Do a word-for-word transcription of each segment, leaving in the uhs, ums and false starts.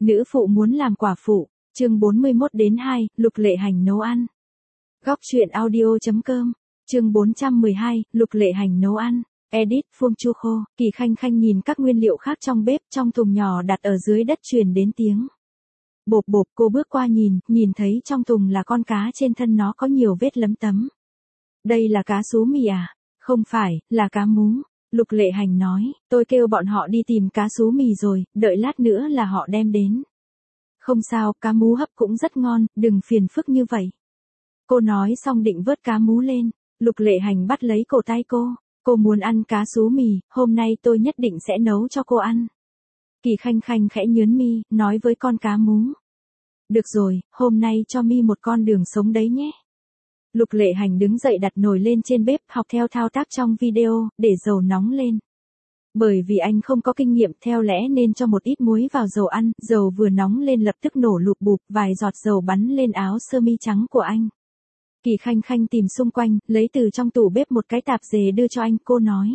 Nữ phụ muốn làm quả phụ, chương bốn mươi mốt đến hai, Lục Lệ Hành nấu ăn. Góc truyện audio.com, chương bốn trăm mười hai, Lục Lệ Hành nấu ăn. Edit Phương Chu Khô, Kỳ Khanh Khanh nhìn các nguyên liệu khác trong bếp, trong thùng nhỏ đặt ở dưới đất truyền đến tiếng bộp bộp. Cô bước qua nhìn, nhìn thấy trong thùng là con cá, trên thân nó có nhiều vết lấm tấm. Đây là cá sú mì à? Không phải, là cá mú. Lục Lệ Hành nói, tôi kêu bọn họ đi tìm cá sú mì rồi, đợi lát nữa là họ đem đến. Không sao, cá mú hấp cũng rất ngon, đừng phiền phức như vậy. Cô nói xong định vớt cá mú lên. Lục Lệ Hành bắt lấy cổ tay cô. Cô muốn ăn cá sú mì, hôm nay tôi nhất định sẽ nấu cho cô ăn. Kỳ Khanh Khanh khẽ nhớn mi, nói với con cá mú. Được rồi, hôm nay cho mi một con đường sống đấy nhé. Lục Lệ Hành đứng dậy đặt nồi lên trên bếp, học theo thao tác trong video, để dầu nóng lên. Bởi vì anh không có kinh nghiệm, theo lẽ nên cho một ít muối vào dầu ăn, dầu vừa nóng lên lập tức nổ lụp bụp, vài giọt dầu bắn lên áo sơ mi trắng của anh. Kỳ Khanh Khanh tìm xung quanh, lấy từ trong tủ bếp một cái tạp dề đưa cho anh, cô nói.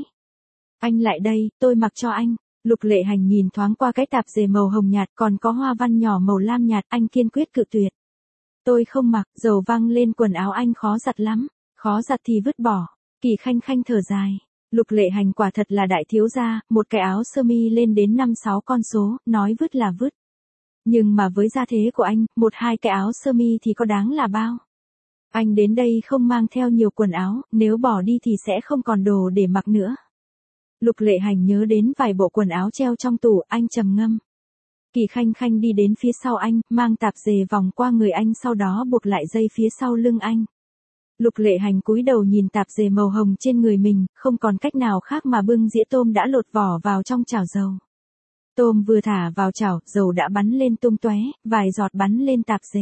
Anh lại đây, tôi mặc cho anh. Lục Lệ Hành nhìn thoáng qua cái tạp dề màu hồng nhạt còn có hoa văn nhỏ màu lam nhạt, anh kiên quyết cự tuyệt. Tôi không mặc, dầu văng lên quần áo anh khó giặt lắm, khó giặt thì vứt bỏ. Kỳ Khanh Khanh thở dài. Lục Lệ Hành quả thật là đại thiếu gia, một cái áo sơ mi lên đến năm sáu con số, nói vứt là vứt. Nhưng mà với gia thế của anh, một hai cái áo sơ mi thì có đáng là bao. Anh đến đây không mang theo nhiều quần áo, nếu bỏ đi thì sẽ không còn đồ để mặc nữa. Lục Lệ Hành nhớ đến vài bộ quần áo treo trong tủ, anh trầm ngâm. Kỳ Khanh Khanh đi đến phía sau anh, mang tạp dề vòng qua người anh, sau đó buộc lại dây phía sau lưng anh. Lục Lệ Hành cúi đầu nhìn tạp dề màu hồng trên người mình, không còn cách nào khác mà bưng dĩa tôm đã lột vỏ vào trong chảo dầu. Tôm vừa thả vào chảo, dầu đã bắn lên tung tóe, vài giọt bắn lên tạp dề.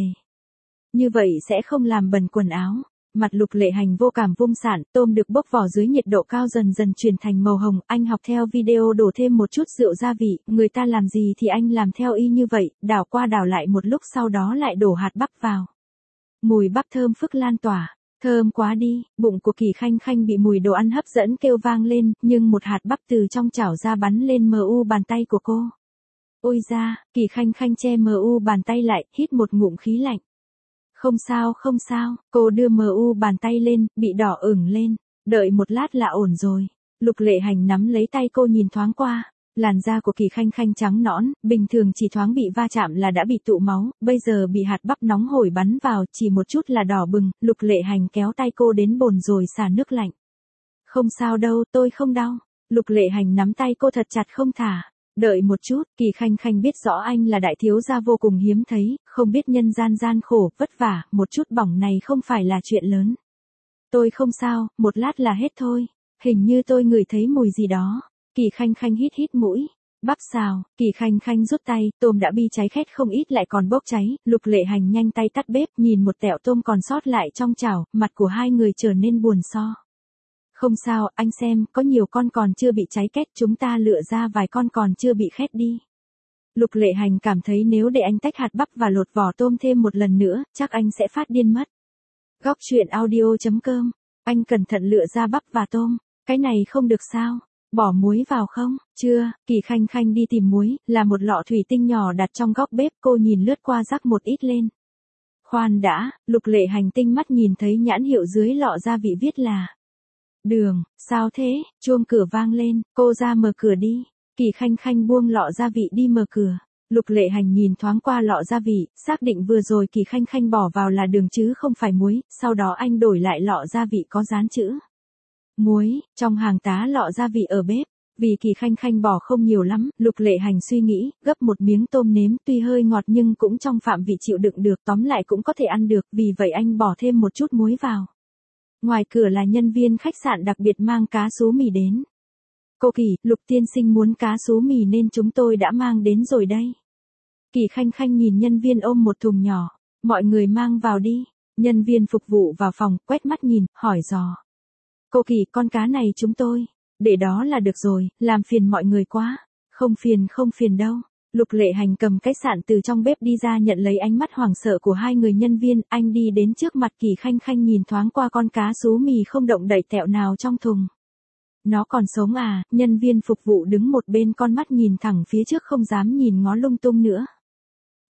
Như vậy sẽ không làm bẩn quần áo. Mặt Lục Lệ Hành vô cảm vung sạn, tôm được bốc vỏ dưới nhiệt độ cao dần dần chuyển thành màu hồng, anh học theo video đổ thêm một chút rượu gia vị, người ta làm gì thì anh làm theo y như vậy, đảo qua đảo lại một lúc sau đó lại đổ hạt bắp vào. Mùi bắp thơm phức lan tỏa, thơm quá đi, bụng của Kỳ Khanh Khanh bị mùi đồ ăn hấp dẫn kêu vang lên, nhưng một hạt bắp từ trong chảo ra bắn lên mờ u bàn tay của cô. Ôi da, Kỳ Khanh Khanh che mờ u bàn tay lại, hít một ngụm khí lạnh. Không sao không sao, cô đưa mờ u bàn tay lên, bị đỏ ửng lên, đợi một lát là ổn rồi. Lục Lệ Hành nắm lấy tay cô nhìn thoáng qua, làn da của Kỳ Khanh Khanh trắng nõn, bình thường chỉ thoáng bị va chạm là đã bị tụ máu, bây giờ bị hạt bắp nóng hổi bắn vào, chỉ một chút là đỏ bừng. Lục Lệ Hành kéo tay cô đến bồn rồi xả nước lạnh. Không sao đâu, tôi không đau. Lục Lệ Hành nắm tay cô thật chặt không thả. Đợi một chút, Kỳ Khanh Khanh biết rõ anh là đại thiếu gia vô cùng hiếm thấy, không biết nhân gian gian khổ, vất vả, một chút bỏng này không phải là chuyện lớn. Tôi không sao, một lát là hết thôi. Hình như tôi ngửi thấy mùi gì đó. Kỳ Khanh Khanh hít hít mũi. Bắp xào, Kỳ Khanh Khanh rút tay, tôm đã bị cháy khét không ít lại còn bốc cháy. Lục Lệ Hành nhanh tay tắt bếp, nhìn một tẹo tôm còn sót lại trong chảo, mặt của hai người trở nên buồn so. Không sao, anh xem, có nhiều con còn chưa bị cháy két, chúng ta lựa ra vài con còn chưa bị khét đi. Lục Lệ Hành cảm thấy nếu để anh tách hạt bắp và lột vỏ tôm thêm một lần nữa, chắc anh sẽ phát điên mất. Góc truyện audio.com, anh cẩn thận lựa ra bắp và tôm, cái này không được sao, bỏ muối vào không? Chưa, Kỳ Khanh Khanh đi tìm muối, là một lọ thủy tinh nhỏ đặt trong góc bếp, cô nhìn lướt qua rắc một ít lên. Khoan đã, Lục Lệ Hành tinh mắt nhìn thấy nhãn hiệu dưới lọ gia vị viết là đường. Sao thế? Chuông cửa vang lên, cô ra mở cửa đi. Kỳ Khanh Khanh buông lọ gia vị đi mở cửa. Lục Lệ Hành nhìn thoáng qua lọ gia vị, xác định vừa rồi Kỳ Khanh Khanh bỏ vào là đường chứ không phải muối, sau đó anh đổi lại lọ gia vị có dán chữ muối, trong hàng tá lọ gia vị ở bếp. Vì Kỳ Khanh Khanh bỏ không nhiều lắm, Lục Lệ Hành suy nghĩ, gấp một miếng tôm nếm, tuy hơi ngọt nhưng cũng trong phạm vị chịu đựng được, tóm lại cũng có thể ăn được, vì vậy anh bỏ thêm một chút muối vào. Ngoài cửa là nhân viên khách sạn đặc biệt mang cá sú mì đến. Cô Kỳ, Lục tiên sinh muốn cá sú mì nên chúng tôi đã mang đến rồi đây. Kỳ Khanh Khanh nhìn nhân viên ôm một thùng nhỏ, mọi người mang vào đi. Nhân viên phục vụ vào phòng, quét mắt nhìn, hỏi dò. Cô Kỳ, con cá này chúng tôi, để đó là được rồi, làm phiền mọi người quá. Không phiền không phiền đâu. Lục Lệ Hành cầm cái sạn từ trong bếp đi ra, nhận lấy ánh mắt hoảng sợ của hai người nhân viên, anh đi đến trước mặt Kỳ Khanh Khanh nhìn thoáng qua con cá sú mì không động đậy tẹo nào trong thùng. Nó còn sống à? Nhân viên phục vụ đứng một bên con mắt nhìn thẳng phía trước không dám nhìn ngó lung tung nữa.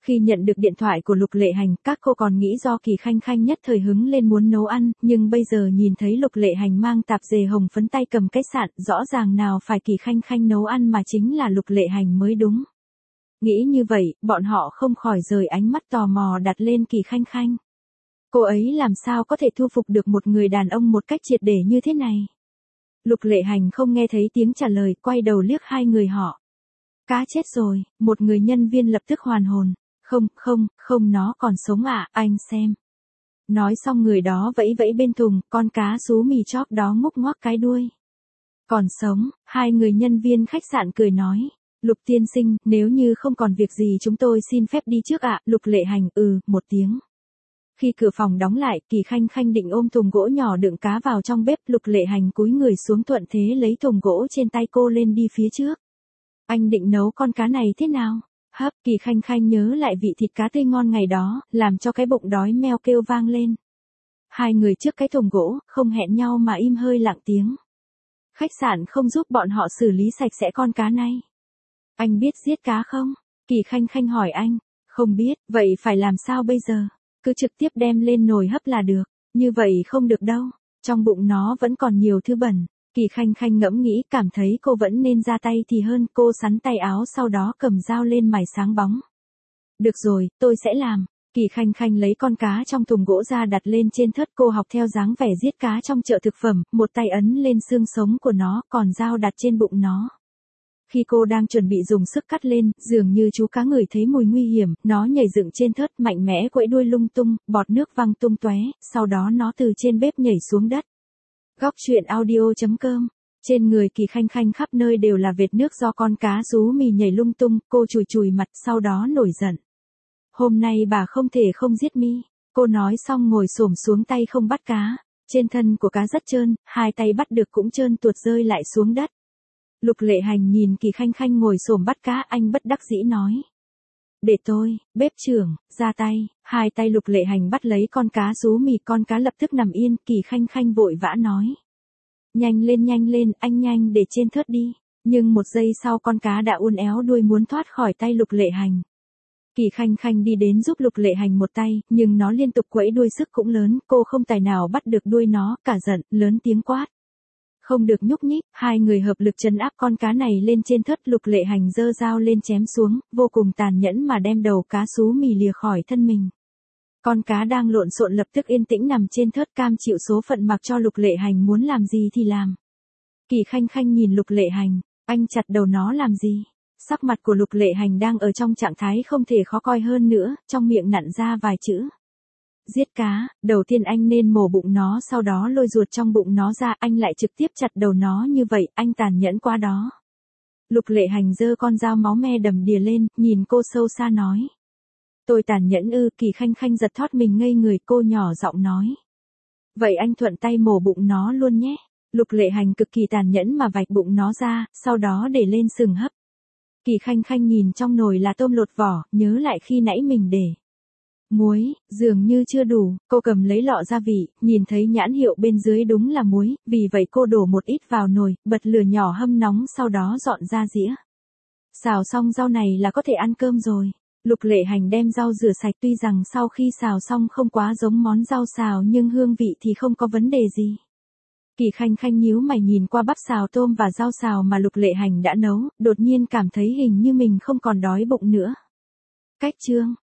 Khi nhận được điện thoại của Lục Lệ Hành, các cô còn nghĩ do Kỳ Khanh Khanh nhất thời hứng lên muốn nấu ăn, nhưng bây giờ nhìn thấy Lục Lệ Hành mang tạp dề hồng phấn tay cầm cái sạn, rõ ràng nào phải Kỳ Khanh Khanh nấu ăn mà chính là Lục Lệ Hành mới đúng. Nghĩ như vậy, bọn họ không khỏi rời ánh mắt tò mò đặt lên Kỳ Khanh Khanh. Cô ấy làm sao có thể thu phục được một người đàn ông một cách triệt để như thế này? Lục Lệ Hành không nghe thấy tiếng trả lời, quay đầu liếc hai người họ. Cá chết rồi, một người nhân viên lập tức hoàn hồn. Không, không, không nó còn sống à, anh xem. Nói xong người đó vẫy vẫy bên thùng, con cá sú mì chóp đó ngúc ngoác cái đuôi. Còn sống, hai người nhân viên khách sạn cười nói. Lục tiên sinh, nếu như không còn việc gì chúng tôi xin phép đi trước ạ. Lục Lệ Hành, ừ, một tiếng. Khi cửa phòng đóng lại, Kỳ Khanh Khanh định ôm thùng gỗ nhỏ đựng cá vào trong bếp. Lục Lệ Hành cúi người xuống thuận thế lấy thùng gỗ trên tay cô lên đi phía trước. Anh định nấu con cá này thế nào? Hấp. Kỳ Khanh Khanh nhớ lại vị thịt cá tươi ngon ngày đó, làm cho cái bụng đói meo kêu vang lên. Hai người trước cái thùng gỗ, không hẹn nhau mà im hơi lặng tiếng. Khách sạn không giúp bọn họ xử lý sạch sẽ con cá này. Anh biết giết cá không? Kỳ Khanh Khanh hỏi anh. Không biết, vậy phải làm sao bây giờ? Cứ trực tiếp đem lên nồi hấp là được. Như vậy không được đâu. Trong bụng nó vẫn còn nhiều thứ bẩn. Kỳ Khanh Khanh ngẫm nghĩ, cảm thấy cô vẫn nên ra tay thì hơn. Cô sắn tay áo sau đó cầm dao lên mài sáng bóng. Được rồi, tôi sẽ làm. Kỳ Khanh Khanh lấy con cá trong thùng gỗ ra đặt lên trên thớt. Cô học theo dáng vẻ giết cá trong chợ thực phẩm, một tay ấn lên xương sống của nó, còn dao đặt trên bụng nó. Khi cô đang chuẩn bị dùng sức cắt lên, dường như chú cá ngửi thấy mùi nguy hiểm, nó nhảy dựng trên thớt mạnh mẽ quẫy đuôi lung tung, bọt nước văng tung tóe, sau đó nó từ trên bếp nhảy xuống đất. Góc truyện audio chấm com. Trên người Kỳ Khanh Khanh khắp nơi đều là vệt nước do con cá sú mì nhảy lung tung, cô chùi chùi mặt sau đó nổi giận. Hôm nay bà không thể không giết mi. Cô nói xong ngồi xổm xuống tay không bắt cá. Trên thân của cá rất trơn, hai tay bắt được cũng trơn tuột rơi lại xuống đất. Lục Lệ Hành nhìn Kỳ Khanh Khanh ngồi xổm bắt cá, anh bất đắc dĩ nói. Để tôi, bếp trưởng, ra tay. Hai tay Lục Lệ Hành bắt lấy con cá sú mì, con cá lập tức nằm yên. Kỳ Khanh Khanh vội vã nói. Nhanh lên nhanh lên, anh nhanh để trên thớt đi. Nhưng một giây sau con cá đã uốn éo đuôi muốn thoát khỏi tay Lục Lệ Hành. Kỳ Khanh Khanh đi đến giúp Lục Lệ Hành một tay, nhưng nó liên tục quẫy đuôi sức cũng lớn, cô không tài nào bắt được đuôi nó, cả giận, lớn tiếng quát. Không được nhúc nhích, hai người hợp lực trấn áp con cá này lên trên thớt. Lục Lệ Hành giơ dao lên chém xuống, vô cùng tàn nhẫn mà đem đầu cá sú mì lìa khỏi thân mình. Con cá đang lộn xộn lập tức yên tĩnh nằm trên thớt, cam chịu số phận mặc cho Lục Lệ Hành muốn làm gì thì làm. Kỳ Khanh Khanh nhìn Lục Lệ Hành, anh chặt đầu nó làm gì? Sắc mặt của Lục Lệ Hành đang ở trong trạng thái không thể khó coi hơn nữa, trong miệng nặn ra vài chữ. Giết cá, đầu tiên anh nên mổ bụng nó, sau đó lôi ruột trong bụng nó ra, anh lại trực tiếp chặt đầu nó như vậy, anh tàn nhẫn quá đó. Lục Lệ Hành giơ con dao máu me đầm đìa lên, nhìn cô sâu xa nói. Tôi tàn nhẫn ư? Kỳ Khanh Khanh giật thót mình ngây người, cô nhỏ giọng nói. Vậy anh thuận tay mổ bụng nó luôn nhé. Lục Lệ Hành cực kỳ tàn nhẫn mà vạch bụng nó ra, sau đó để lên sừng hấp. Kỳ Khanh Khanh nhìn trong nồi là tôm lột vỏ, nhớ lại khi nãy mình để muối, dường như chưa đủ, cô cầm lấy lọ gia vị, nhìn thấy nhãn hiệu bên dưới đúng là muối, vì vậy cô đổ một ít vào nồi, bật lửa nhỏ hâm nóng sau đó dọn ra dĩa. Xào xong rau này là có thể ăn cơm rồi. Lục Lệ Hành đem rau rửa sạch, tuy rằng sau khi xào xong không quá giống món rau xào nhưng hương vị thì không có vấn đề gì. Kỳ Khanh Khanh nhíu mày nhìn qua bắp xào tôm và rau xào mà Lục Lệ Hành đã nấu, đột nhiên cảm thấy hình như mình không còn đói bụng nữa. Cách chương